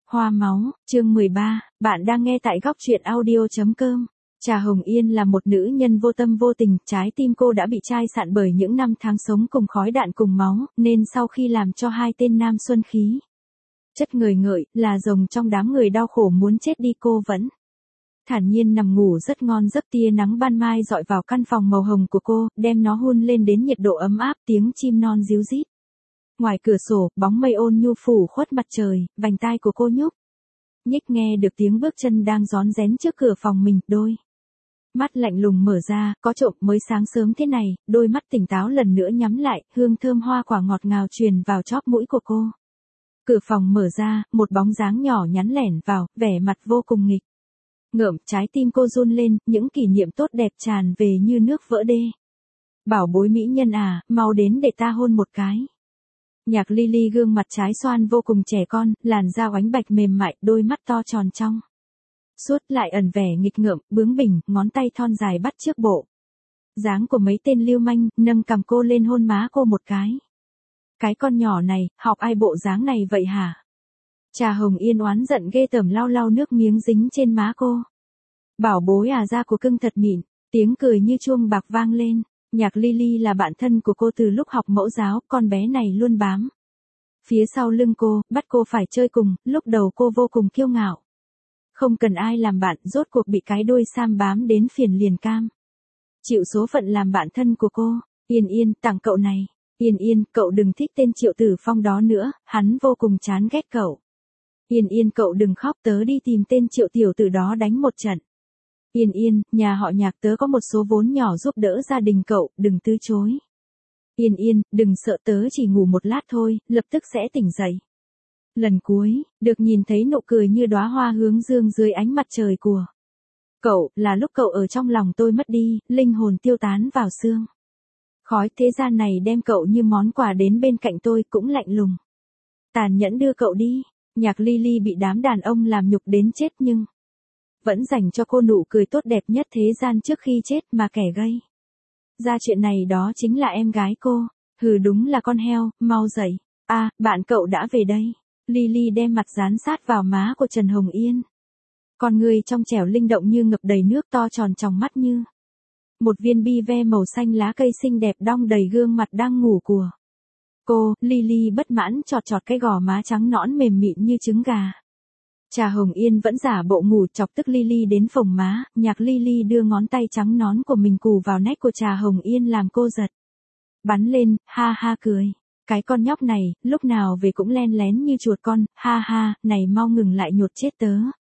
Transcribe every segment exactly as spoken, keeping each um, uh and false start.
Hoa máu, chương mười ba, bạn đang nghe tại góc truyện audio.com. Trà Hồng Yên là một nữ nhân vô tâm vô tình, trái tim cô đã bị chai sạn bởi những năm tháng sống cùng khói đạn cùng máu, nên sau khi làm cho hai tên nam xuân khí chất người ngợi, là rồng trong đám người đau khổ muốn chết đi, cô vẫn thản nhiên nằm ngủ rất ngon giấc. Tia nắng ban mai dọi vào căn phòng màu hồng của cô, đem nó hun lên đến nhiệt độ ấm áp, tiếng chim non ríu rít. Ngoài cửa sổ, bóng mây ôn nhu phủ khuất mặt trời, vành tai của cô nhúc nhích nghe được tiếng bước chân đang rón rén trước cửa phòng mình, đôi mắt lạnh lùng mở ra, có trộm mới sáng sớm thế này, đôi mắt tỉnh táo lần nữa nhắm lại, hương thơm hoa quả ngọt ngào truyền vào chóp mũi của cô. Cửa phòng mở ra, một bóng dáng nhỏ nhắn lẻn vào, vẻ mặt vô cùng nghịch ngợm, trái tim cô run lên, những kỷ niệm tốt đẹp tràn về như nước vỡ đê. Bảo bối mỹ nhân à, mau đến để ta hôn một cái. Nhạc Ly Ly gương mặt trái xoan vô cùng trẻ con, làn da oánh bạch mềm mại, đôi mắt to tròn trong suốt lại ẩn vẻ nghịch ngợm, bướng bỉnh, ngón tay thon dài bắt trước bộ dáng của mấy tên lưu manh, nâng cằm cô lên hôn má cô một cái. Cái con nhỏ này, học ai bộ dáng này vậy hả? Trà Hồng Yên oán giận ghê tởm lau lau nước miếng dính trên má cô. Bảo bối à, da của cưng thật mịn, tiếng cười như chuông bạc vang lên. Nhạc Ly Ly là bạn thân của cô từ lúc học mẫu giáo, con bé này luôn bám phía sau lưng cô, bắt cô phải chơi cùng, lúc đầu cô vô cùng kiêu ngạo. Không cần ai làm bạn, rốt cuộc bị cái đuôi Sam bám đến phiền liền cam chịu số phận làm bạn thân của cô. Yên Yên, tặng cậu này. Yên Yên, cậu đừng thích tên Triệu Tử Phong đó nữa, hắn vô cùng chán ghét cậu. Yên Yên, cậu đừng khóc, tớ đi tìm tên Triệu tiểu tử đó đánh một trận. Yên Yên, nhà họ Nhạc tớ có một số vốn nhỏ giúp đỡ gia đình cậu, đừng từ chối. Yên Yên, đừng sợ, tớ chỉ ngủ một lát thôi, lập tức sẽ tỉnh dậy. Lần cuối, được nhìn thấy nụ cười như đóa hoa hướng dương dưới ánh mặt trời của cậu, là lúc cậu ở trong lòng tôi mất đi, linh hồn tiêu tán vào xương khói. Thế gian này đem cậu như món quà đến bên cạnh tôi, cũng lạnh lùng tàn nhẫn đưa cậu đi. Nhạc Ly Ly bị đám đàn ông làm nhục đến chết nhưng vẫn dành cho cô nụ cười tốt đẹp nhất thế gian trước khi chết, mà kẻ gây ra chuyện này đó chính là em gái cô. Hừ, đúng là con heo, mau dậy. A, à, bạn cậu đã về đây. Ly Ly đem mặt dán sát vào má của Trần Hồng Yên. Con người trong trẻo linh động như ngập đầy nước, to tròn trong mắt như một viên bi ve màu xanh lá cây xinh đẹp đong đầy gương mặt đang ngủ của cô. Ly Ly bất mãn chọt chọt cái gò má trắng nõn mềm mịn như trứng gà. Trà Hồng Yên vẫn giả bộ ngủ, chọc tức Ly Ly đến phồng má. Nhạc Ly Ly đưa ngón tay trắng nón của mình cù vào nách của Trà Hồng Yên làm cô giật bắn lên, ha ha cười. Cái con nhóc này, lúc nào về cũng len lén như chuột con, ha ha, này mau ngừng lại nhột chết tớ.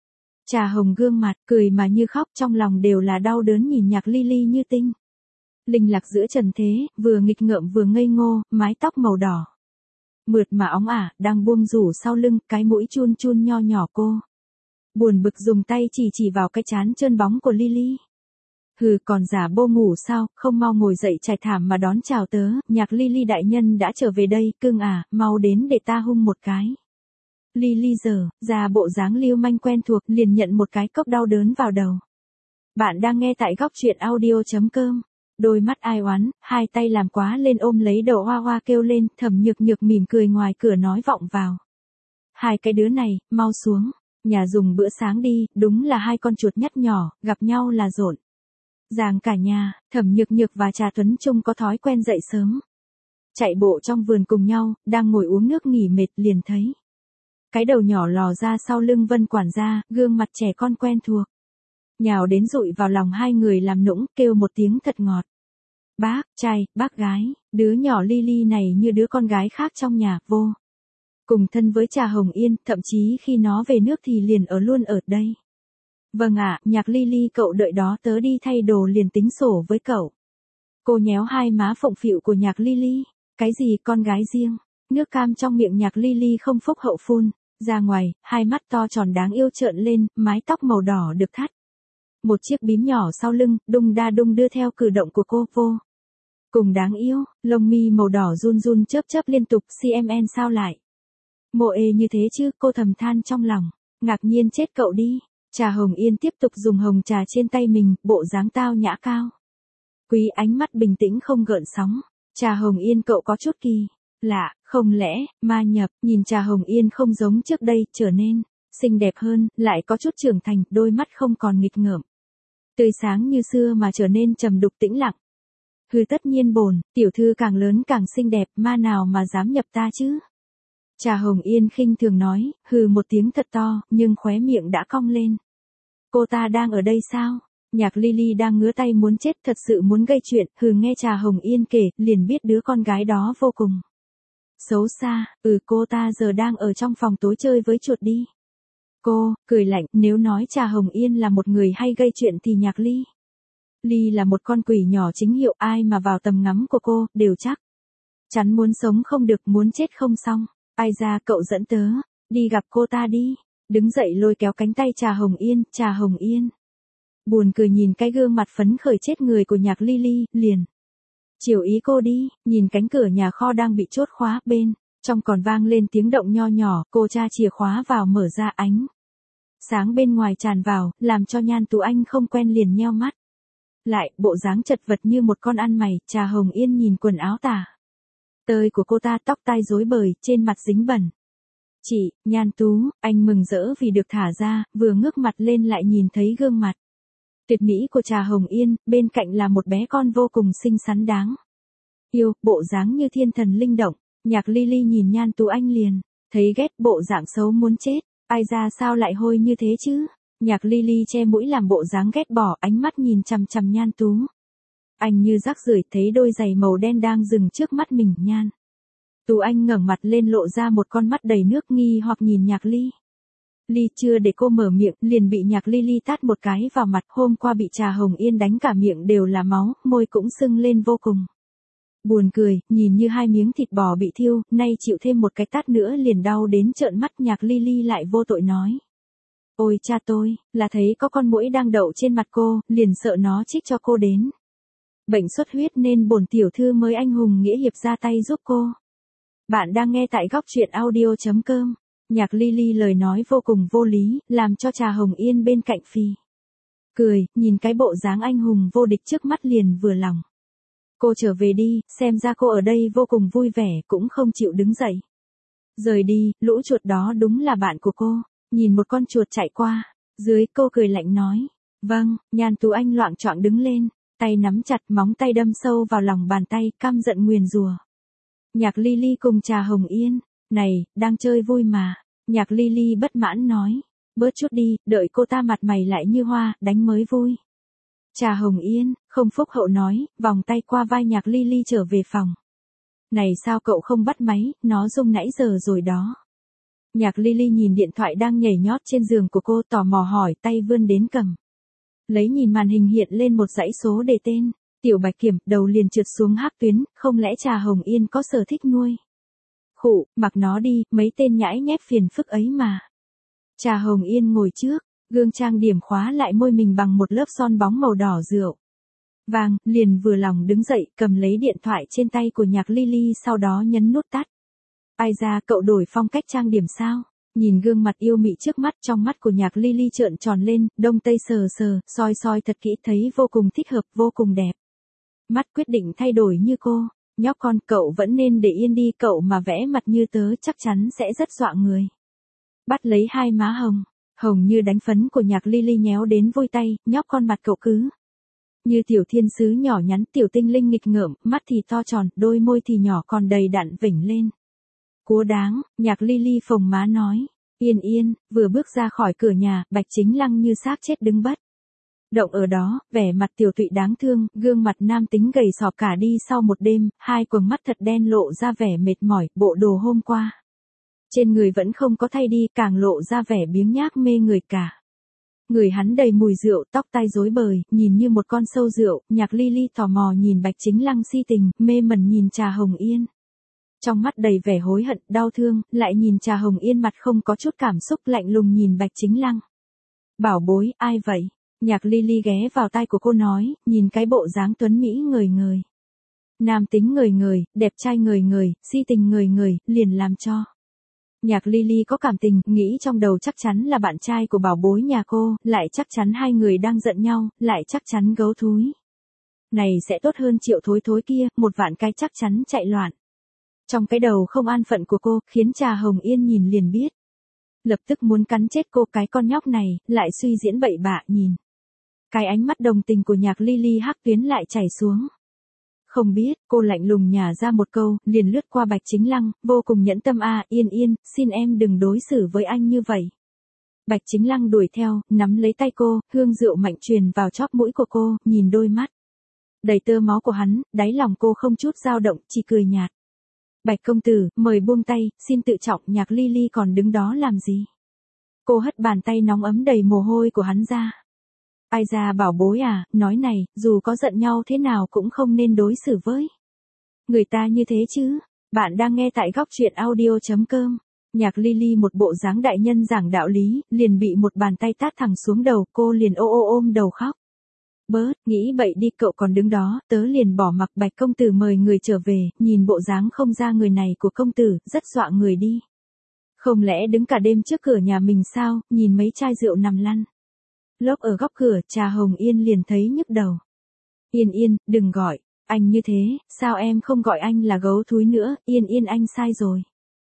Trà Hồng gương mặt, cười mà như khóc, trong lòng đều là đau đớn nhìn Nhạc Ly Ly như tinh linh lạc giữa trần thế, vừa nghịch ngợm vừa ngây ngô, mái tóc màu đỏ mượt mà óng ả, đang buông rủ sau lưng, cái mũi chun chun nho nhỏ. Cô buồn bực dùng tay chỉ chỉ vào cái trán trơn bóng của Ly Ly. Hừ, còn giả bô ngủ sao, không mau ngồi dậy trải thảm mà đón chào tớ. Nhạc Ly Ly đại nhân đã trở về đây, cưng à, mau đến để ta hung một cái. Ly Ly giờ ra bộ dáng lưu manh quen thuộc, liền nhận một cái cốc đau đớn vào đầu. Bạn đang nghe tại góc truyện audio.com. Đôi mắt ai oán, hai tay làm quá lên ôm lấy đầu Hoa Hoa kêu lên. Thẩm Nhược Nhược mỉm cười ngoài cửa nói vọng vào. Hai cái đứa này, mau xuống nhà dùng bữa sáng đi, đúng là hai con chuột nhắt nhỏ, gặp nhau là rộn ràng cả nhà. Thẩm Nhược Nhược và Trà Tuấn Trung có thói quen dậy sớm chạy bộ trong vườn cùng nhau, đang ngồi uống nước nghỉ mệt liền thấy cái đầu nhỏ lò ra sau lưng Vân quản gia, gương mặt trẻ con quen thuộc nhào đến dụi vào lòng hai người làm nũng, kêu một tiếng thật ngọt. Bác trai, bác gái. Đứa nhỏ Ly Ly này như đứa con gái khác trong nhà, vô cùng thân với Trà Hồng Yên, thậm chí khi nó về nước thì liền ở luôn ở đây. Vâng ạ, Nhạc Ly Ly, cậu đợi đó, tớ đi thay đồ liền tính sổ với cậu. Cô nhéo hai má phụng phịu của Nhạc Ly Ly. Cái gì con gái riêng? Nước cam trong miệng Nhạc Ly Ly không phúc hậu phun ra ngoài, hai mắt to tròn đáng yêu trợn lên, mái tóc màu đỏ được thắt một chiếc bím nhỏ sau lưng, đung đa đung đưa theo cử động của cô. Vô cùng đáng yêu, lông mi màu đỏ run run chớp chớp liên tục. xê em en sao lại mộ ê như thế chứ, cô thầm than trong lòng. Ngạc nhiên chết cậu đi. Trà Hồng Yên tiếp tục dùng hồng trà trên tay mình, bộ dáng tao nhã cao quý, ánh mắt bình tĩnh không gợn sóng. Trà Hồng Yên, cậu có chút kỳ lạ, không lẽ ma nhập? Nhìn Trà Hồng Yên không giống trước đây, trở nên Xinh đẹp hơn, lại có chút trưởng thành, đôi mắt không còn nghịch ngợm. Tươi sáng như xưa mà trở nên trầm đục tĩnh lặng. Hừ tất nhiên bổn, tiểu thư càng lớn càng xinh đẹp, ma nào mà dám nhập ta chứ? Trà Hồng Yên khinh thường nói, hừ một tiếng thật to, nhưng khóe miệng đã cong lên. Cô ta đang ở đây sao? Nhạc Ly đang ngứa tay muốn chết, thật sự muốn gây chuyện, hừ nghe Trà Hồng Yên kể, liền biết đứa con gái đó vô cùng xấu xa, ừ cô ta giờ đang ở trong phòng tối chơi với chuột đi. Cô, cười lạnh, nếu nói Trà Hồng Yên là một người hay gây chuyện thì Nhạc Ly. Ly là một con quỷ nhỏ chính hiệu, ai mà vào tầm ngắm của cô, đều chắc chắn muốn sống không được, muốn chết không xong. Ai ra cậu dẫn tớ, đi gặp cô ta đi. Đứng dậy lôi kéo cánh tay Trà Hồng Yên, Trà Hồng Yên. Buồn cười nhìn cái gương mặt phấn khởi chết người của Nhạc Ly Ly, liền. Chiều ý cô đi, nhìn cánh cửa nhà kho đang bị chốt khóa, bên trong còn vang lên tiếng động nho nhỏ, cô tra chìa khóa vào mở ra, ánh sáng bên ngoài tràn vào, làm cho Nhan Tú Anh không quen liền nheo mắt. Lại, bộ dáng chật vật như một con ăn mày, Trà Hồng Yên nhìn quần áo tả tơi của cô ta, tóc tai rối bời, trên mặt dính bẩn. Chị, Nhan Tú, anh mừng rỡ vì được thả ra, vừa ngước mặt lên lại nhìn thấy gương mặt tuyệt mỹ của Trà Hồng Yên, bên cạnh là một bé con vô cùng xinh xắn đáng yêu, bộ dáng như thiên thần linh động. Nhạc Ly Ly nhìn Nhan Tú Anh liền thấy ghét, bộ dạng xấu muốn chết, ai ra sao lại hôi như thế chứ? Nhạc Ly Ly che mũi làm bộ dáng ghét bỏ, ánh mắt nhìn chằm chằm Nhan Tú Anh như rác rưởi, thấy đôi giày màu đen đang dừng trước mắt mình. Nhan Tú Anh ngẩng mặt lên lộ ra một con mắt đầy nước nghi hoặc nhìn Nhạc Ly Ly, chưa để cô mở miệng, liền bị Nhạc Ly Ly tát một cái vào mặt, hôm qua bị Trà Hồng Yên đánh cả miệng đều là máu, môi cũng sưng lên vô cùng buồn cười, nhìn như hai miếng thịt bò bị thiêu, nay chịu thêm một cái tát nữa liền đau đến trợn mắt. Nhạc Ly Ly lại vô tội nói. Ôi cha tôi, là thấy có con muỗi đang đậu trên mặt cô, liền sợ nó chích cho cô đến bệnh xuất huyết nên bổn tiểu thư mới anh hùng nghĩa hiệp ra tay giúp cô. Bạn đang nghe tại góc truyện audio chấm com. Nhạc Ly Ly lời nói vô cùng vô lý, làm cho Trà Hồng Yên bên cạnh phì cười, nhìn cái bộ dáng anh hùng vô địch trước mắt liền vừa lòng. Cô trở về đi, xem ra cô ở đây vô cùng vui vẻ, cũng không chịu đứng dậy rời đi. Lũ chuột đó đúng là bạn của cô. Nhìn một con chuột chạy qua dưới, cô cười lạnh nói. Vâng. Nhan Tú Anh loạng choạng đứng lên, tay nắm chặt, móng tay đâm sâu vào lòng bàn tay, căm giận nguyền rủa Nhạc Ly Ly cùng Trà Hồng Yên. Này, đang chơi vui mà. Nhạc Ly Ly bất mãn nói. Bớt chút đi, đợi cô ta mặt mày lại như hoa, đánh mới vui. Trà Hồng Yên, không phúc hậu nói, vòng tay qua vai Nhạc Ly Ly trở về phòng. Này sao cậu không bắt máy, nó rung nãy giờ rồi đó. Nhạc Ly Ly nhìn điện thoại đang nhảy nhót trên giường của cô, tò mò hỏi, tay vươn đến cầm lấy, nhìn màn hình hiện lên một dãy số đề tên. Tiểu Bạch Kiểm, đầu liền trượt xuống hắc tuyến, không lẽ Trà Hồng Yên có sở thích nuôi khụ, mặc nó đi, mấy tên nhãi nhép phiền phức ấy mà. Trà Hồng Yên ngồi trước gương trang điểm, khóa lại môi mình bằng một lớp son bóng màu đỏ rượu vàng, liền vừa lòng đứng dậy, cầm lấy điện thoại trên tay của Nhạc Ly Ly, sau đó nhấn nút tắt. Ai ra cậu đổi phong cách trang điểm sao? Nhìn gương mặt yêu mị trước mắt, trong mắt của Nhạc Ly Ly trợn tròn lên, đông tây sờ sờ, soi soi thật kỹ, thấy vô cùng thích hợp, vô cùng đẹp. Mắt quyết định thay đổi như cô. Nhóc con, cậu vẫn nên để yên đi, cậu mà vẽ mặt như tớ chắc chắn sẽ rất dọa người. Bắt lấy hai má hồng hồng như đánh phấn của Nhạc Ly Ly nhéo đến vôi tay, nhóc con mặt cậu cứ như tiểu thiên sứ nhỏ nhắn, tiểu tinh linh nghịch ngợm, mắt thì to tròn, đôi môi thì nhỏ còn đầy đặn vểnh lên. Cúa đáng. Nhạc Ly Ly phồng má nói. Yên yên, vừa bước ra khỏi cửa nhà, Bạch Chính Lăng như xác chết đứng bất động ở đó, vẻ mặt tiểu tụy đáng thương, gương mặt nam tính gầy sọp cả đi sau một đêm, hai quầng mắt thật đen lộ ra vẻ mệt mỏi, bộ đồ hôm qua trên người vẫn không có thay đi, càng lộ ra vẻ biếng nhác mê người cả. Người hắn đầy mùi rượu, tóc tai rối bời, nhìn như một con sâu rượu. Nhạc Ly Ly tò mò nhìn Bạch Chính Lăng si tình, mê mẩn nhìn Trà Hồng Yên. Trong mắt đầy vẻ hối hận, đau thương, lại nhìn Trà Hồng Yên mặt không có chút cảm xúc, lạnh lùng nhìn Bạch Chính Lăng. Bảo bối, ai vậy? Nhạc Ly Ly ghé vào tai của cô nói, nhìn cái bộ dáng tuấn mỹ ngời ngời. Nam tính ngời ngời, đẹp trai ngời ngời, si tình ngời ngời, liền làm cho Nhạc Ly Ly có cảm tình, nghĩ trong đầu chắc chắn là bạn trai của bảo bối nhà cô, lại chắc chắn hai người đang giận nhau, lại chắc chắn gấu thúi này sẽ tốt hơn Triệu Thối Thối kia, một vạn cái chắc chắn chạy loạn. Trong cái đầu không an phận của cô, khiến Trà Hồng Yên nhìn liền biết. Lập tức muốn cắn chết cô, cái con nhóc này, lại suy diễn bậy bạ nhìn. Cái ánh mắt đồng tình của Nhạc Ly Ly hắc tuyến lại chảy xuống. Không biết, cô lạnh lùng nhả ra một câu, liền lướt qua Bạch Chính Lăng, vô cùng nhẫn tâm a, Yên Yên, xin em đừng đối xử với anh như vậy. Bạch Chính Lăng đuổi theo, nắm lấy tay cô, hương rượu mạnh truyền vào chóp mũi của cô, nhìn đôi mắt đầy tơ máu của hắn, đáy lòng cô không chút dao động, chỉ cười nhạt. Bạch công tử, mời buông tay, xin tự trọng. Nhạc Ly Ly còn đứng đó làm gì? Cô hất bàn tay nóng ấm đầy mồ hôi của hắn ra. Ai ra bảo bối à, nói này, dù có giận nhau thế nào cũng không nên đối xử với người ta như thế chứ. Bạn đang nghe tại góc truyện audio.com. Nhạc Ly Ly một bộ dáng đại nhân giảng đạo lý, liền bị một bàn tay tát thẳng xuống đầu, cô liền ô ô ôm đầu khóc. Bớt, nghĩ bậy đi, cậu còn đứng đó, tớ liền bỏ mặc. Bạch công tử mời người trở về, nhìn bộ dáng không ra người này của công tử, rất dọa người đi. Không lẽ đứng cả đêm trước cửa nhà mình sao, nhìn mấy chai rượu nằm lăn lốp ở góc cửa, Trà Hồng Yên liền thấy nhức đầu. Yên Yên, đừng gọi anh như thế, sao em không gọi anh là gấu thúi nữa, Yên Yên anh sai rồi.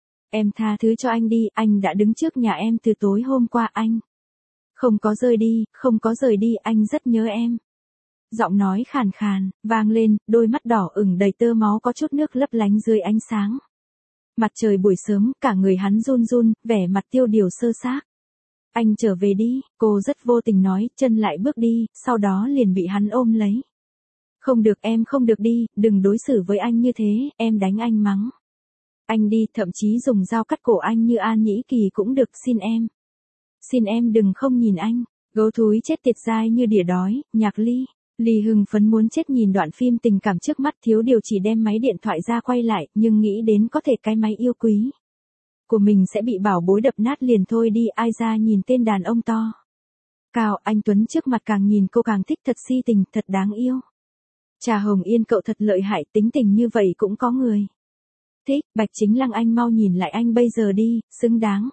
Em tha thứ cho anh đi, anh đã đứng trước nhà em từ tối hôm qua, anh không có rời đi, không có rời đi, anh rất nhớ em. Giọng nói khàn khàn, vang lên, đôi mắt đỏ ửng đầy tơ máu có chút nước lấp lánh dưới ánh sáng. Mặt trời buổi sớm, cả người hắn run run, vẻ mặt tiêu điều sơ xác. Anh trở về đi, cô rất vô tình nói, chân lại bước đi, sau đó liền bị hắn ôm lấy. Không được, em không được đi, đừng đối xử với anh như thế, em đánh anh mắng. Anh đi, thậm chí dùng dao cắt cổ anh như An Nhĩ Kỳ cũng được, xin em. Xin em đừng không nhìn anh, gấu thúi chết tiệt dai như đỉa đói. Nhạc Ly Ly hưng phấn muốn chết nhìn đoạn phim tình cảm trước mắt, thiếu điều chỉ đem máy điện thoại ra quay lại, nhưng nghĩ đến có thể cái máy yêu quý của mình sẽ bị bảo bối đập nát liền thôi đi. Ai ra nhìn tên đàn ông to cao anh tuấn trước mặt càng nhìn cô càng thích, thật si tình, thật đáng yêu. Trà Hồng Yên, cậu thật lợi hại, tính tình như vậy cũng có người thích. Bạch Chính Lăng, anh mau nhìn lại anh bây giờ đi, xứng đáng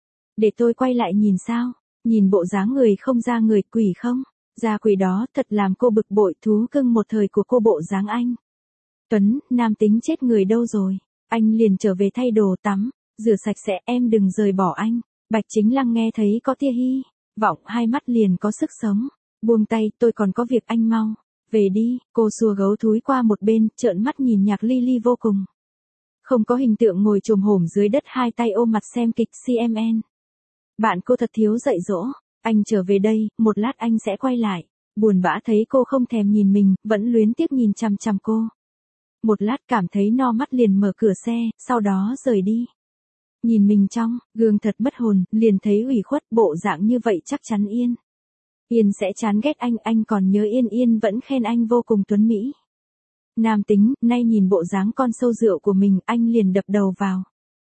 để tôi quay lại nhìn sao? Nhìn bộ dáng người không ra người, quỷ không ra quỷ đó, thật làm cô bực bội. Thú cưng một thời của cô bộ dáng anh tuấn, nam tính chết người đâu rồi? Anh liền trở về thay đồ tắm, rửa sạch sẽ, em đừng rời bỏ anh. Bạch Chính Lăng nghe thấy có tia hy vọng, hai mắt liền có sức sống. Buông tay, tôi còn có việc, anh mau về đi. Cô xua gấu thúi qua một bên, trợn mắt nhìn Nhạc Ly Ly vô cùng không có hình tượng ngồi chồm hổm dưới đất, hai tay ôm mặt xem kịch xê em en. Bạn cô thật thiếu dạy dỗ. Anh trở về đây, một lát anh sẽ quay lại. Buồn bã thấy cô không thèm nhìn mình, vẫn luyến tiếc nhìn chằm chằm cô. Một lát cảm thấy no mắt liền mở cửa xe, sau đó rời đi. Nhìn mình trong gương thật mất hồn, liền thấy ủy khuất, bộ dạng như vậy chắc chắn Yên Yên sẽ chán ghét anh, anh còn nhớ Yên Yên vẫn khen anh vô cùng tuấn mỹ. Nam tính, nay nhìn bộ dáng con sâu rượu của mình, anh liền đập đầu vào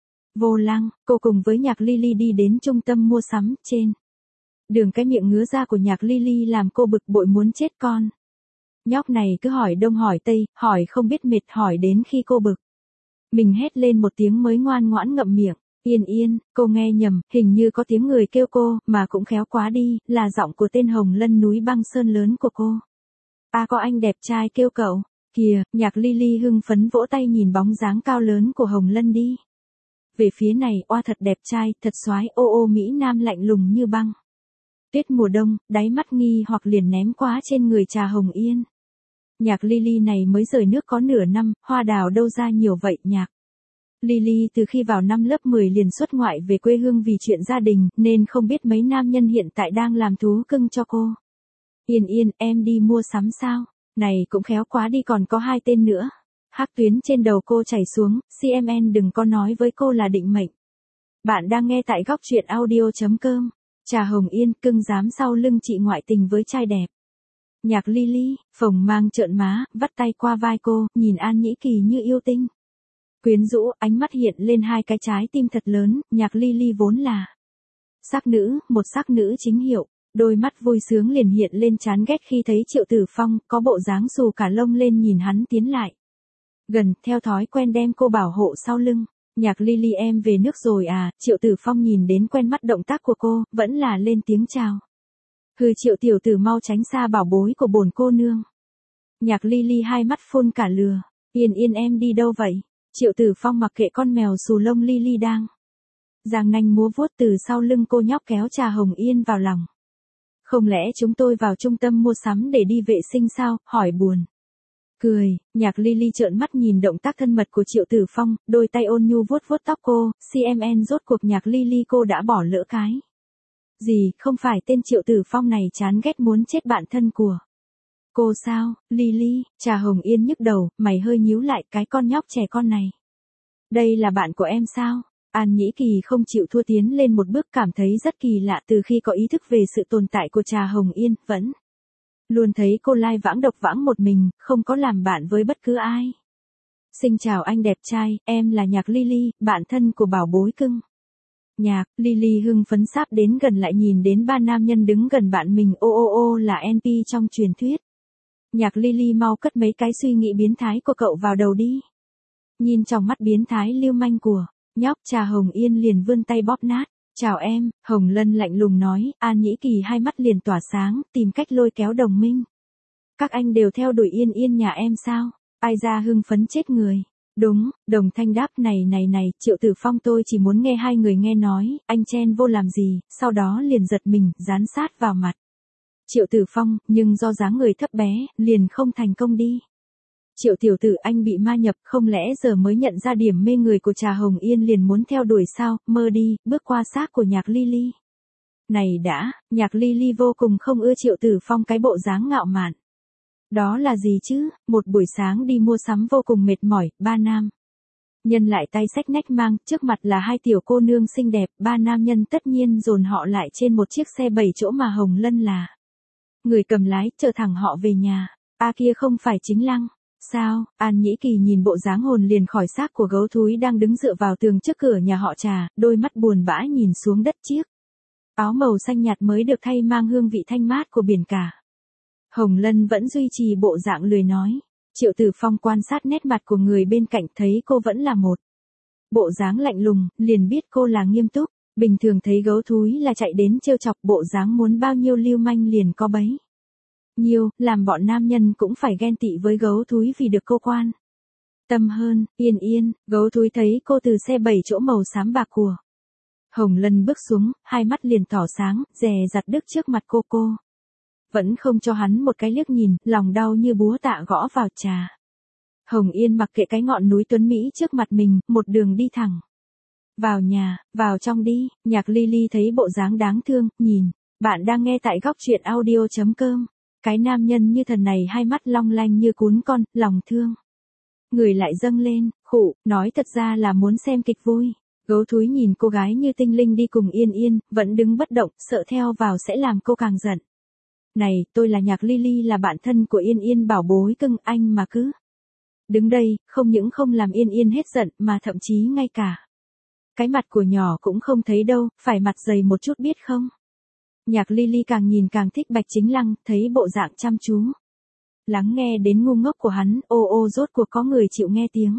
vô lăng. Cô cùng với Nhạc Ly Ly đi đến trung tâm mua sắm, trên đường cái miệng ngứa ra của Nhạc Ly Ly làm cô bực bội muốn chết. Con nhóc này cứ hỏi đông hỏi tây, hỏi không biết mệt, hỏi đến khi cô bực mình hét lên một tiếng mới ngoan ngoãn ngậm miệng. Yên Yên, cô nghe nhầm, hình như có tiếng người kêu cô, mà cũng khéo quá đi, là giọng của tên Hồng Lân núi băng sơn lớn của cô. À, có anh đẹp trai kêu cậu. Kìa, Nhạc Ly Ly hưng phấn vỗ tay nhìn bóng dáng cao lớn của Hồng Lân đi về phía này, oa thật đẹp trai, thật soái, ô ô mỹ nam lạnh lùng như băng tuyết mùa đông, đáy mắt nghi hoặc liền ném quá trên người Trà Hồng Yên. Nhạc Ly Ly này mới rời nước có nửa năm, hoa đào đâu ra nhiều vậy. Nhạc Ly Ly từ khi vào năm lớp mười liền xuất ngoại về quê hương vì chuyện gia đình, nên không biết mấy nam nhân hiện tại đang làm thú cưng cho cô. Yên Yên, em đi mua sắm sao? Này cũng khéo quá đi, còn có hai tên nữa. Hắc tuyến trên đầu cô chảy xuống, xê em en đừng có nói với cô là định mệnh. Bạn đang nghe tại góc truyện audio.com. Trà Hồng Yên, cưng dám sau lưng chị ngoại tình với trai đẹp. Nhạc Ly Ly, phồng mang trợn má, vắt tay qua vai cô, nhìn An Nhĩ Kỳ như yêu tinh quyến rũ, ánh mắt hiện lên hai cái trái tim thật lớn. Nhạc Ly Ly vốn là sắc nữ, một sắc nữ chính hiệu, đôi mắt vui sướng liền hiện lên chán ghét khi thấy Triệu Tử Phong, có bộ dáng xù cả lông lên nhìn hắn tiến lại gần, theo thói quen đem cô bảo hộ sau lưng. Nhạc Ly Ly, em về nước rồi à? Triệu Tử Phong nhìn đến quen mắt động tác của cô, vẫn là lên tiếng chào. Hừ, Triệu tiểu tử mau tránh xa bảo bối của bổn cô nương. Nhạc Ly Ly hai mắt phun cả lửa. Yên Yên, em đi đâu vậy? Triệu Tử Phong mặc kệ con mèo xù lông Ly Ly đang Giang nanh múa vuốt từ sau lưng cô nhóc kéo Trà Hồng Yên vào lòng. Không lẽ chúng tôi vào trung tâm mua sắm để đi vệ sinh sao, hỏi buồn. Cười, Nhạc Ly Ly trợn mắt nhìn động tác thân mật của Triệu Tử Phong, đôi tay ôn nhu vuốt vuốt tóc cô, xê em en rốt cuộc Nhạc Ly Ly cô đã bỏ lỡ cái. Gì, không phải tên Triệu Tử Phong này chán ghét muốn chết bạn thân của cô sao, Ly Ly, Trà Hồng Yên nhức đầu, mày hơi nhíu lại cái con nhóc trẻ con này. Đây là bạn của em sao? An Nhĩ Kỳ không chịu thua tiến lên một bước cảm thấy rất kỳ lạ từ khi có ý thức về sự tồn tại của Trà Hồng Yên, vẫn luôn thấy cô lai vãng độc vãng một mình, không có làm bạn với bất cứ ai. Xin chào anh đẹp trai, em là Nhạc Ly Ly, bạn thân của bảo bối cưng. Nhạc, Ly Ly hưng phấn sáp đến gần lại nhìn đến ba nam nhân đứng gần bạn mình ô ô ô là en pê trong truyền thuyết. Nhạc Ly Ly mau cất mấy cái suy nghĩ biến thái của cậu vào đầu đi. Nhìn trong mắt biến thái lưu manh của nhóc Trà Hồng Yên liền vươn tay bóp nát. Chào em, Hồng Lân lạnh lùng nói, An Nhĩ Kỳ hai mắt liền tỏa sáng, tìm cách lôi kéo đồng minh. Các anh đều theo đuổi Yên Yên nhà em sao? Ai ra hưng phấn chết người. Đúng, Đồng Thanh đáp này này này, Triệu Tử Phong tôi chỉ muốn nghe hai người nghe nói, anh chen vô làm gì, sau đó liền giật mình, dán sát vào mặt. Triệu Tử Phong, nhưng do dáng người thấp bé, liền không thành công đi. Triệu tiểu tử anh bị ma nhập, không lẽ giờ mới nhận ra điểm mê người của Trà Hồng Yên liền muốn theo đuổi sao, mơ đi, bước qua xác của Nhạc Ly Ly. Này đã, Nhạc Ly Ly vô cùng không ưa Triệu Tử Phong cái bộ dáng ngạo mạn. Đó là gì chứ, một buổi sáng đi mua sắm vô cùng mệt mỏi, ba nam nhân lại tay xách nách mang, trước mặt là hai tiểu cô nương xinh đẹp, ba nam nhân tất nhiên dồn họ lại trên một chiếc xe bảy chỗ mà Hồng Lân là người cầm lái, chở thẳng họ về nhà. A kia không phải Chính Lăng. Sao? An Nhĩ Kỳ nhìn bộ dáng hồn liền khỏi xác của gấu thúi đang đứng dựa vào tường trước cửa nhà họ Trà, đôi mắt buồn bã nhìn xuống đất chiếc áo màu xanh nhạt mới được thay mang hương vị thanh mát của biển cả. Hồng Lân vẫn duy trì bộ dạng lười nói. Triệu Tử Phong quan sát nét mặt của người bên cạnh thấy cô vẫn là một bộ dáng lạnh lùng, liền biết cô là nghiêm túc. Bình thường thấy gấu thúi là chạy đến trêu chọc, bộ dáng muốn bao nhiêu lưu manh liền có bấy nhiêu, làm bọn nam nhân cũng phải ghen tị với gấu thúi vì được cô quan tâm hơn. Yên Yên, gấu thúi thấy cô từ xe bảy chỗ màu xám bạc của Hồng Lân bước xuống, hai mắt liền tỏ sáng, dè dặt đứng trước mặt cô cô. Vẫn không cho hắn một cái liếc nhìn, lòng đau như búa tạ gõ vào Trà Hồng Yên mặc kệ cái ngọn núi tuấn Mỹ trước mặt mình, một đường đi thẳng vào nhà, vào trong đi. Nhạc Ly Ly thấy bộ dáng đáng thương, nhìn. Bạn đang nghe tại góc truyện audio chấm com. Cái nam nhân như thần này hai mắt long lanh như cún con, lòng thương người lại dâng lên, khụ, nói thật ra là muốn xem kịch vui. Gấu thúi nhìn cô gái như tinh linh đi cùng Yên Yên, vẫn đứng bất động, sợ theo vào sẽ làm cô càng giận. Này, tôi là Nhạc Ly Ly là bạn thân của Yên Yên bảo bối cưng, anh mà cứ đứng đây, không những không làm Yên Yên hết giận mà thậm chí ngay cả cái mặt của nhỏ cũng không thấy đâu, phải mặt dày một chút biết không? Nhạc Ly Ly càng nhìn càng thích Bạch Chính Lăng, thấy bộ dạng chăm chú lắng nghe đến ngu ngốc của hắn, ô ô rốt cuộc có người chịu nghe tiếng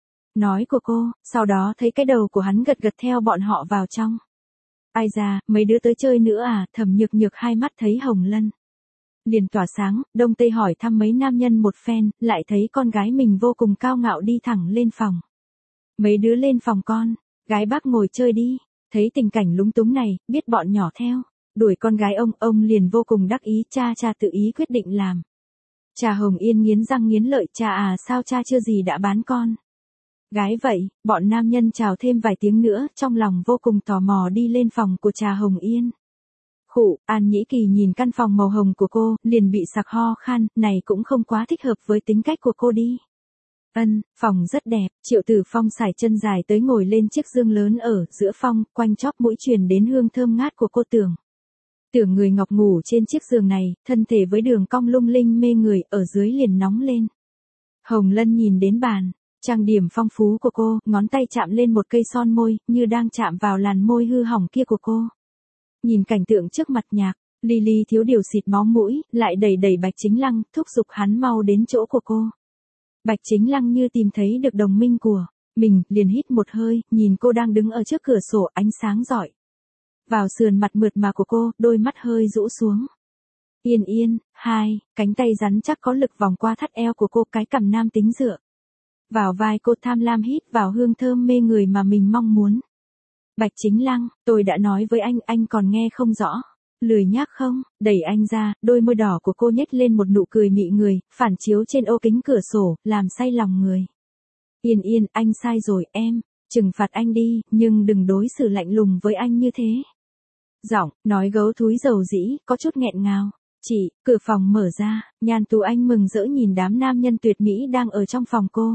nói của cô, sau đó thấy cái đầu của hắn gật gật theo bọn họ vào trong. Ai da, mấy đứa tới chơi nữa à, Thẩm Nhược Nhược hai mắt thấy Hồng Lân liền tỏa sáng, đông tây hỏi thăm mấy nam nhân một phen, lại thấy con gái mình vô cùng cao ngạo đi thẳng lên phòng. Mấy đứa lên phòng con, gái bác ngồi chơi đi. Thấy tình cảnh lúng túng này, biết bọn nhỏ theo đuổi con gái ông, ông liền vô cùng đắc ý, cha cha tự ý quyết định làm. Trà Hồng Yên nghiến răng nghiến lợi, cha à sao cha chưa gì đã bán con gái vậy. Bọn nam nhân chào thêm vài tiếng nữa, trong lòng vô cùng tò mò đi lên phòng của Trà Hồng Yên. Khụ, An Nhĩ Kỳ nhìn căn phòng màu hồng của cô, liền bị sặc ho khan, này cũng không quá thích hợp với tính cách của cô đi. Ân, phòng rất đẹp, Triệu Tử Phong sải chân dài tới ngồi lên chiếc giường lớn ở giữa phòng, quanh chóp mũi truyền đến hương thơm ngát của cô tưởng. Tưởng người ngọc ngủ trên chiếc giường này, thân thể với đường cong lung linh mê người, ở dưới liền nóng lên. Hồng Lân nhìn đến bàn trang điểm phong phú của cô, ngón tay chạm lên một cây son môi, như đang chạm vào làn môi hư hỏng kia của cô. Nhìn cảnh tượng trước mặt Nhạc Ly Ly thiếu điều xịt máu mũi, lại đẩy đẩy Bạch Chính Lăng, thúc giục hắn mau đến chỗ của cô. Bạch Chính Lăng như tìm thấy được đồng minh của mình, liền hít một hơi, nhìn cô đang đứng ở trước cửa sổ, ánh sáng rọi vào sườn mặt mượt mà của cô, đôi mắt hơi rũ xuống. Yên Yên, hai, cánh tay rắn chắc có lực vòng qua thắt eo của cô, cái cằm nam tính dựa vào vai cô, tham lam hít vào hương thơm mê người mà mình mong muốn. Bạch Chính Lăng, tôi đã nói với anh, anh còn nghe không rõ. Lười nhác không, đẩy anh ra, đôi môi đỏ của cô nhếch lên một nụ cười mị người, phản chiếu trên ô kính cửa sổ, làm say lòng người. Yên Yên, anh sai rồi, em, trừng phạt anh đi, nhưng đừng đối xử lạnh lùng với anh như thế. Giọng, nói gấu thúi dầu dĩ, có chút nghẹn ngào. Chị, cửa phòng mở ra, Nhan Tú Anh mừng rỡ nhìn đám nam nhân tuyệt mỹ đang ở trong phòng cô.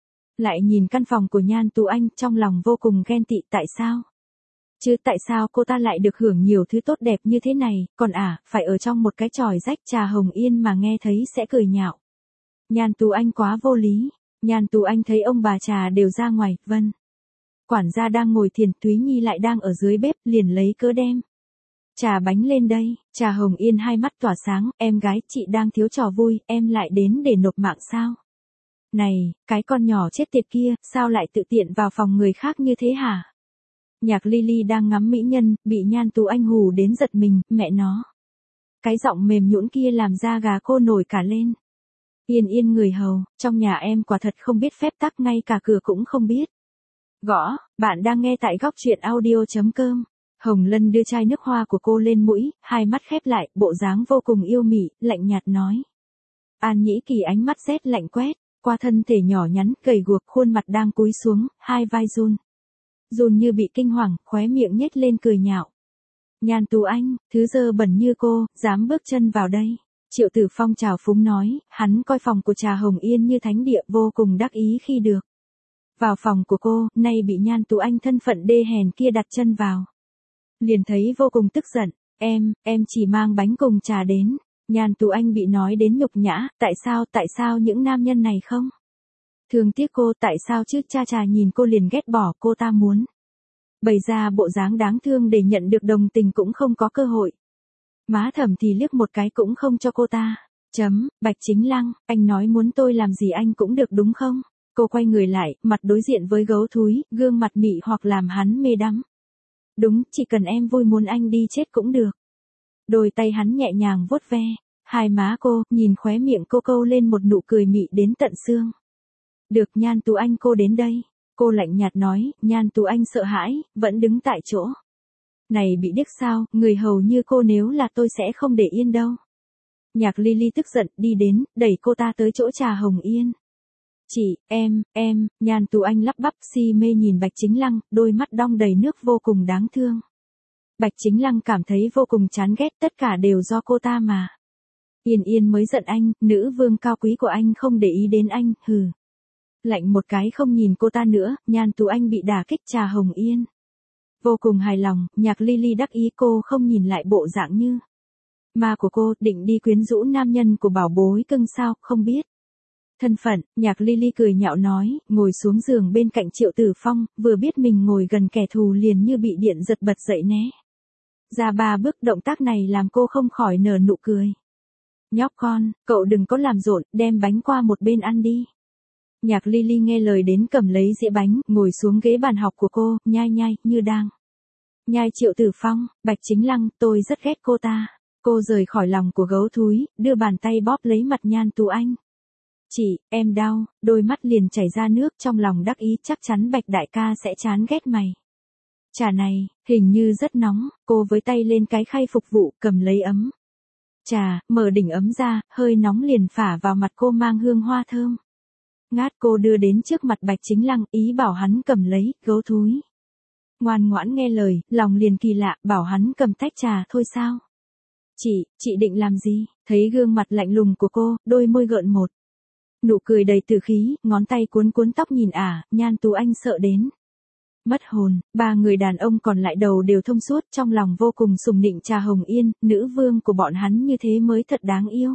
Lại nhìn căn phòng của Nhan Tú Anh, trong lòng vô cùng ghen tị, tại sao? Chứ tại sao cô ta lại được hưởng nhiều thứ tốt đẹp như thế này, còn à, phải ở trong một cái chòi rách trà Hồng Yên mà nghe thấy sẽ cười nhạo. Nhan Tú Anh quá vô lý. Nhan Tú Anh thấy ông bà trà đều ra ngoài, vân. Quản gia đang ngồi thiền, Thúy Nhi lại đang ở dưới bếp, liền lấy cớ đem trà bánh lên đây. Trà Hồng Yên hai mắt tỏa sáng, em gái, chị đang thiếu trò vui, em lại đến để nộp mạng sao? Này, cái con nhỏ chết tiệt kia, sao lại tự tiện vào phòng người khác như thế hả? Nhạc Lily đang ngắm mỹ nhân, bị Nhan Tú Anh hù đến giật mình, mẹ nó. Cái giọng mềm nhũn kia làm da gà cô nổi cả lên. Yên Yên người hầu, trong nhà em quả thật không biết phép tắc, ngay cả cửa cũng không biết. Gõ, bạn đang nghe tại góc truyện audio.com. Hồng Lân đưa chai nước hoa của cô lên mũi, hai mắt khép lại, bộ dáng vô cùng yêu mị, lạnh nhạt nói. An Nhĩ Kỳ ánh mắt rét lạnh quét, qua thân thể nhỏ nhắn, gầy guộc, khuôn mặt đang cúi xuống, hai vai run. Run như bị kinh hoàng, khóe miệng nhếch lên cười nhạo. Nhan Tú Anh, thứ dơ bẩn như cô, dám bước chân vào đây. Triệu Tử Phong chào phúng nói, hắn coi phòng của trà Hồng Yên như thánh địa, vô cùng đắc ý khi được vào phòng của cô, nay bị Nhan Tú Anh thân phận đê hèn kia đặt chân vào. Liền thấy vô cùng tức giận, em, em chỉ mang bánh cùng trà đến. Nhan Tú Anh bị nói đến nhục nhã, tại sao, tại sao những nam nhân này không? Thương tiếc cô, tại sao chứ? Cha trà nhìn cô liền ghét bỏ, cô ta muốn bày ra bộ dáng đáng thương để nhận được đồng tình cũng không có cơ hội. Má Thẩm thì liếc một cái cũng không cho cô ta. Chấm, Bạch Chính Lăng, anh nói muốn tôi làm gì anh cũng được đúng không? Cô quay người lại, mặt đối diện với gấu thúi, gương mặt mị hoặc làm hắn mê đắm. Đúng, chỉ cần em vui muốn anh đi chết cũng được. Đôi tay hắn nhẹ nhàng vuốt ve hai má cô, nhìn khóe miệng cô câu lên một nụ cười mị đến tận xương. Được, Nhan Tú Anh, cô đến đây. Cô lạnh nhạt nói. Nhan Tú Anh sợ hãi, vẫn đứng tại chỗ. Này bị điếc sao, người hầu như cô nếu là tôi sẽ không để yên đâu. Nhạc Lily tức giận, đi đến, đẩy cô ta tới chỗ trà Hồng Yên. Chị, em, em, Nhan Tú Anh lắp bắp si mê nhìn Bạch Chính Lăng, đôi mắt đong đầy nước vô cùng đáng thương. Bạch Chính Lăng cảm thấy vô cùng chán ghét, tất cả đều do cô ta mà. Yên Yên mới giận anh, nữ vương cao quý của anh không để ý đến anh, hừ. Lạnh một cái không nhìn cô ta nữa, Nhan Tú Anh bị đả kích. Trà Hồng Yên vô cùng hài lòng, Nhạc Lily đắc ý, cô không nhìn lại bộ dạng như ma của cô, định đi quyến rũ nam nhân của bảo bối cưng sao, không biết thân phận. Nhạc Lily cười nhạo nói, ngồi xuống giường bên cạnh Triệu Tử Phong, vừa biết mình ngồi gần kẻ thù liền như bị điện giật bật dậy né ra ba bước, động tác này làm cô không khỏi nở nụ cười. Nhóc con, cậu đừng có làm rộn, đem bánh qua một bên ăn đi. Nhạc Lily nghe lời đến cầm lấy dĩa bánh, ngồi xuống ghế bàn học của cô, nhai nhai, như đang nhai. Triệu Tử Phong, Bạch Chính Lăng, tôi rất ghét cô ta. Cô rời khỏi lòng của gấu thúi, đưa bàn tay bóp lấy mặt Nhan Tú Anh. Chị, em đau, đôi mắt liền chảy ra nước, trong lòng đắc ý, chắc chắn Bạch đại ca sẽ chán ghét mày. Trà này, hình như rất nóng, cô với tay lên cái khay phục vụ, cầm lấy ấm trà, mở đỉnh ấm ra, hơi nóng liền phả vào mặt cô mang hương hoa thơm ngát. Cô đưa đến trước mặt Bạch Chính Lăng, ý bảo hắn cầm lấy. Gấu thúi ngoan ngoãn nghe lời, lòng liền kỳ lạ, bảo hắn cầm tách trà thôi sao. Chị, chị định làm gì? Thấy gương mặt lạnh lùng của cô, đôi môi gợn một nụ cười đầy tử khí, ngón tay cuốn cuốn tóc nhìn ả. À, Nhan Tú Anh sợ đến mất hồn. Ba người đàn ông còn lại đầu đều thông suốt, trong lòng vô cùng sùng nịnh Trà Hồng Yên, nữ vương của bọn hắn như thế mới thật đáng yêu.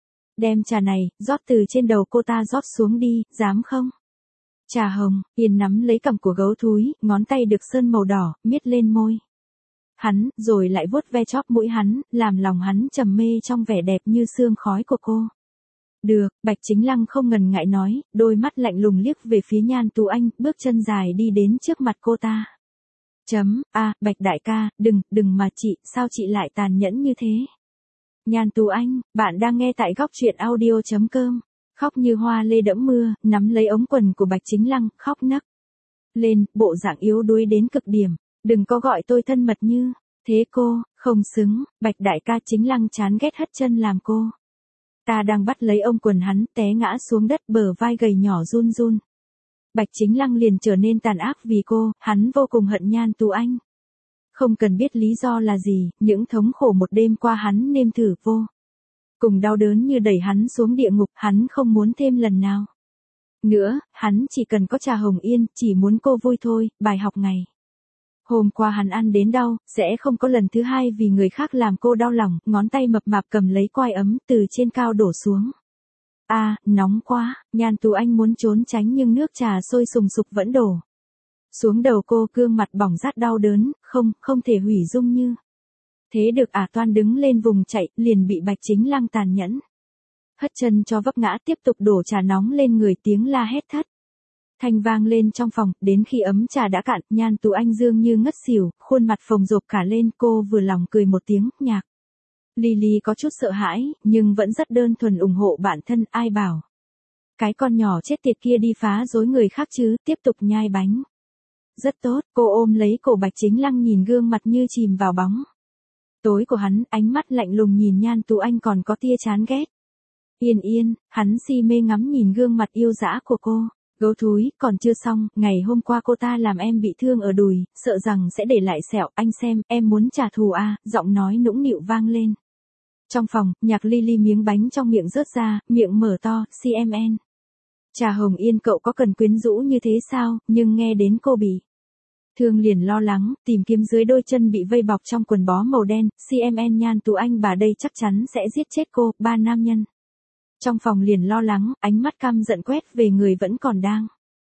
Đem trà này, rót từ trên đầu cô ta rót xuống đi, dám không? Trà Hồng Yên nắm lấy cằm của gấu thúi, ngón tay được sơn màu đỏ, miết lên môi hắn, rồi lại vuốt ve chóp mũi hắn, làm lòng hắn trầm mê trong vẻ đẹp như sương khói của cô. Được, Bạch Chính Lăng không ngần ngại nói, đôi mắt lạnh lùng liếc về phía Nhan Tú Anh, bước chân dài đi đến trước mặt cô ta. Chấm, a, à, Bạch đại ca, đừng, đừng mà chị, sao chị lại tàn nhẫn như thế? Nhan Tú Anh, bạn đang nghe tại góc truyện audio.com. Khóc như hoa lê đẫm mưa, nắm lấy ống quần của Bạch Chính Lăng, khóc nấc lên, bộ dạng yếu đuối đến cực điểm. Đừng có gọi tôi thân mật như thế cô, không xứng, Bạch đại ca. Chính Lăng chán ghét hất chân làm cô. Ta đang bắt lấy ông quần hắn, té ngã xuống đất, bờ vai gầy nhỏ run run. Bạch Chính Lăng liền trở nên tàn ác vì cô, hắn vô cùng hận Nhan Tú Anh. Không cần biết lý do là gì, những thống khổ một đêm qua hắn nêm thử vô cùng đau đớn như đẩy hắn xuống địa ngục, hắn không muốn thêm lần nào nữa, hắn chỉ cần có Trà Hồng Yên, chỉ muốn cô vui thôi. Bài học ngày hôm qua hắn ăn đến đau, sẽ không có lần thứ hai vì người khác làm cô đau lòng. Ngón tay mập mạp cầm lấy quai ấm từ trên cao đổ xuống. A, à, nóng quá. Nhan Tú Anh muốn trốn tránh nhưng nước trà sôi sùng sục vẫn đổ xuống đầu cô, gương mặt bỏng rát đau đớn, không, không thể hủy dung như thế được à. Toan đứng lên vùng chạy, liền bị Bạch Chính Lăng tàn nhẫn hất chân cho vấp ngã, tiếp tục đổ trà nóng lên người, tiếng la hét thất thanh vang lên trong phòng. Đến khi ấm trà đã cạn, Nhan Tú Anh dường như ngất xỉu, khuôn mặt phồng rộp cả lên. Cô vừa lòng cười một tiếng, Nhạc Lily có chút sợ hãi, nhưng vẫn rất đơn thuần ủng hộ bản thân. Ai bảo cái con nhỏ chết tiệt kia đi phá rối người khác chứ. Tiếp tục nhai bánh. Rất tốt. Cô ôm lấy cổ Bạch Chính Lăng, nhìn gương mặt như chìm vào bóng tối của hắn, ánh mắt lạnh lùng nhìn Nhan Tú Anh còn có tia chán ghét. Yên yên, hắn si mê ngắm nhìn gương mặt yêu dã của cô. Gấu thúi, còn chưa xong, ngày hôm qua cô ta làm em bị thương ở đùi, sợ rằng sẽ để lại sẹo, anh xem, em muốn trả thù à. Giọng nói nũng nịu vang lên. Trong phòng, Nhạc Lily miếng bánh trong miệng rớt ra, miệng mở to, xê em en. Trà Hồng Yên, cậu có cần quyến rũ như thế sao? Nhưng nghe đến cô bị thương liền lo lắng, tìm kiếm dưới đôi chân bị vây bọc trong quần bó màu đen. xê em en Nhan Tú Anh bà đây chắc chắn sẽ giết chết cô. Ba nam nhân trong phòng liền lo lắng, ánh mắt căm giận quét về người vẫn còn đang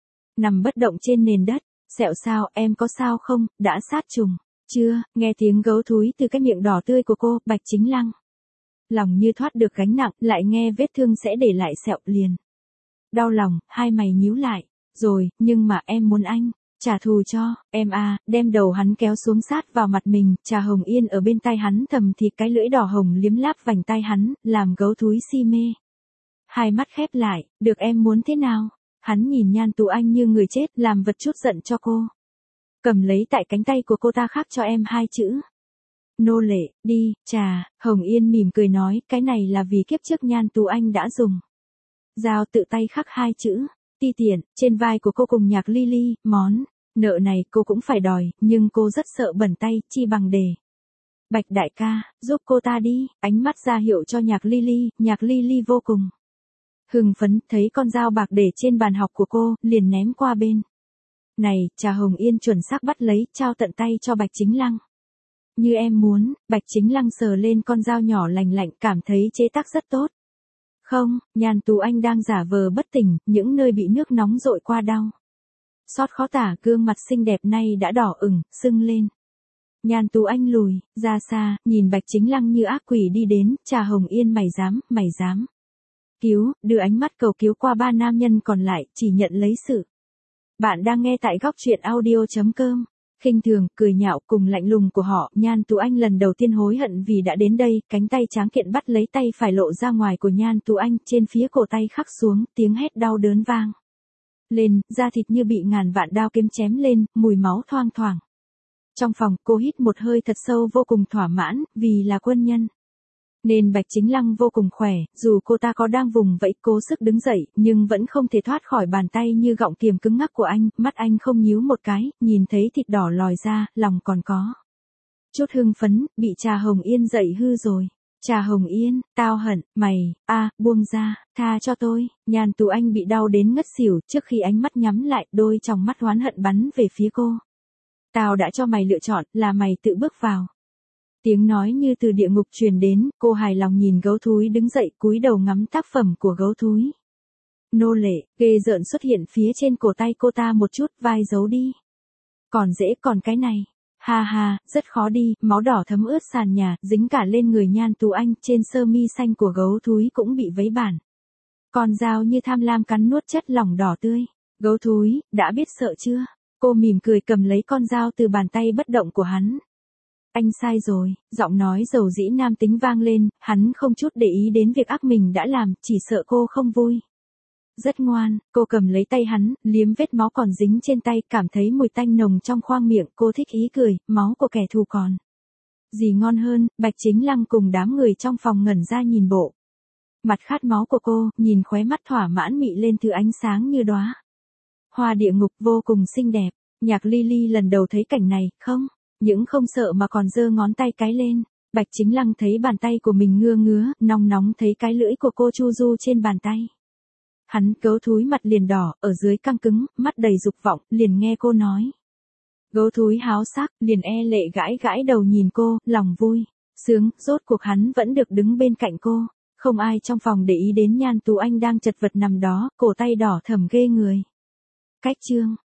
nằm bất động trên nền đất. Sẹo sao, em có sao không, đã sát trùng chưa? Nghe tiếng gấu thúi từ cái miệng đỏ tươi của cô, Bạch Chính Lăng lòng như thoát được gánh nặng, lại nghe vết thương sẽ để lại sẹo liền đau lòng, hai mày nhíu lại. Rồi, nhưng mà em muốn anh trả thù cho em à. Đem đầu hắn kéo xuống sát vào mặt mình. Trà Hồng Yên ở bên tai hắn thầm thì, cái lưỡi đỏ hồng liếm láp vành tai hắn, làm gấu thúi si mê. Hai mắt khép lại, được em muốn thế nào? Hắn nhìn Nhan Tú Anh như người chết, làm vật chút giận cho cô. Cầm lấy tại cánh tay của cô ta, khắc cho em hai chữ. Nô lệ, đi. Trà Hồng Yên mỉm cười nói, cái này là vì kiếp trước Nhan Tú Anh đã dùng dao tự tay khắc hai chữ ti tiện trên vai của cô cùng Nhạc Lily. Món nợ này cô cũng phải đòi, nhưng cô rất sợ bẩn tay, chi bằng để Bạch đại ca giúp cô ta đi. Ánh mắt ra hiệu cho Nhạc Lily. Nhạc Lily vô cùng hưng phấn, thấy con dao bạc để trên bàn học của cô, liền ném qua bên này. Trà Hồng Yên chuẩn xác bắt lấy, trao tận tay cho Bạch Chính Lăng. Như em muốn. Bạch Chính Lăng sờ lên con dao nhỏ lành lạnh, cảm thấy chế tác rất tốt. Không, Nhan Tú Anh đang giả vờ bất tỉnh, những nơi bị nước nóng dội qua đau xót khó tả, gương mặt xinh đẹp nay đã đỏ ửng, sưng lên. Nhan Tú Anh lùi ra xa, nhìn Bạch Chính Lăng như ác quỷ đi đến. Trà Hồng Yên, mày dám, mày dám cứu, đưa ánh mắt cầu cứu qua ba nam nhân còn lại, chỉ nhận lấy sự. Bạn đang nghe tại góc truyện audio chấm com. Khinh thường, cười nhạo cùng lạnh lùng của họ, Nhan Tú Anh lần đầu tiên hối hận vì đã đến đây. Cánh tay tráng kiện bắt lấy tay phải lộ ra ngoài của Nhan Tú Anh, trên phía cổ tay khắc xuống, tiếng hét đau đớn vang lên, da thịt như bị ngàn vạn đao kiếm chém lên, mùi máu thoang thoảng. Trong phòng, cô hít một hơi thật sâu, vô cùng thỏa mãn, vì là quân nhân nên Bạch Chính Lăng vô cùng khỏe. Dù cô ta có đang vùng vẫy cố sức đứng dậy, nhưng vẫn không thể thoát khỏi bàn tay như gọng kiềm cứng ngắc của anh. Mắt anh không nhíu một cái, nhìn thấy thịt đỏ lòi ra, lòng còn có chút hưng phấn. Bị Trà Hồng Yên dậy hư rồi. Trà Hồng Yên, tao hận mày. A, buông ra, tha cho tôi. Nhan Tú Anh bị đau đến ngất xỉu, trước khi ánh mắt nhắm lại, đôi tròng mắt oán hận bắn về phía cô. Tao đã cho mày lựa chọn, là mày tự bước vào. Tiếng nói như từ địa ngục truyền đến. Cô hài lòng nhìn gấu thúi đứng dậy, cúi đầu ngắm tác phẩm của gấu thúi. Nô lệ, ghê rợn xuất hiện phía trên cổ tay cô ta một chút, vai giấu đi. Còn dễ, còn cái này. Ha ha, rất khó đi, máu đỏ thấm ướt sàn nhà, dính cả lên người Nhan Tú Anh. Trên sơ mi xanh của gấu thúi cũng bị vấy bẩn. Con dao như tham lam cắn nuốt chất lỏng đỏ tươi. Gấu thúi, đã biết sợ chưa? Cô mỉm cười cầm lấy con dao từ bàn tay bất động của hắn. Anh sai rồi, giọng nói dầu dĩ nam tính vang lên, hắn không chút để ý đến việc ác mình đã làm, chỉ sợ cô không vui. Rất ngoan, cô cầm lấy tay hắn, liếm vết máu còn dính trên tay, cảm thấy mùi tanh nồng trong khoang miệng, cô thích ý cười, máu của kẻ thù còn gì ngon hơn. Bạch Chính Lăng cùng đám người trong phòng ngẩn ra nhìn bộ mặt khát máu của cô, nhìn khóe mắt thỏa mãn mị lên thứ ánh sáng như đóa hoa địa ngục, vô cùng xinh đẹp. Nhạc Ly Ly lần đầu thấy cảnh này, không những không sợ mà còn giơ ngón tay cái lên. Bạch Chính Lăng thấy bàn tay của mình ngưa ngứa, nóng nóng, thấy cái lưỡi của cô chu du trên bàn tay. Hắn gấu thúi mặt liền đỏ, ở dưới căng cứng, mắt đầy dục vọng, liền nghe cô nói. Gấu thúi háo sắc, liền e lệ gãi gãi đầu nhìn cô, lòng vui sướng, rốt cuộc hắn vẫn được đứng bên cạnh cô. Không ai trong phòng để ý đến Nhan Tú Anh đang chật vật nằm đó, cổ tay đỏ thẫm ghê người. Cách chương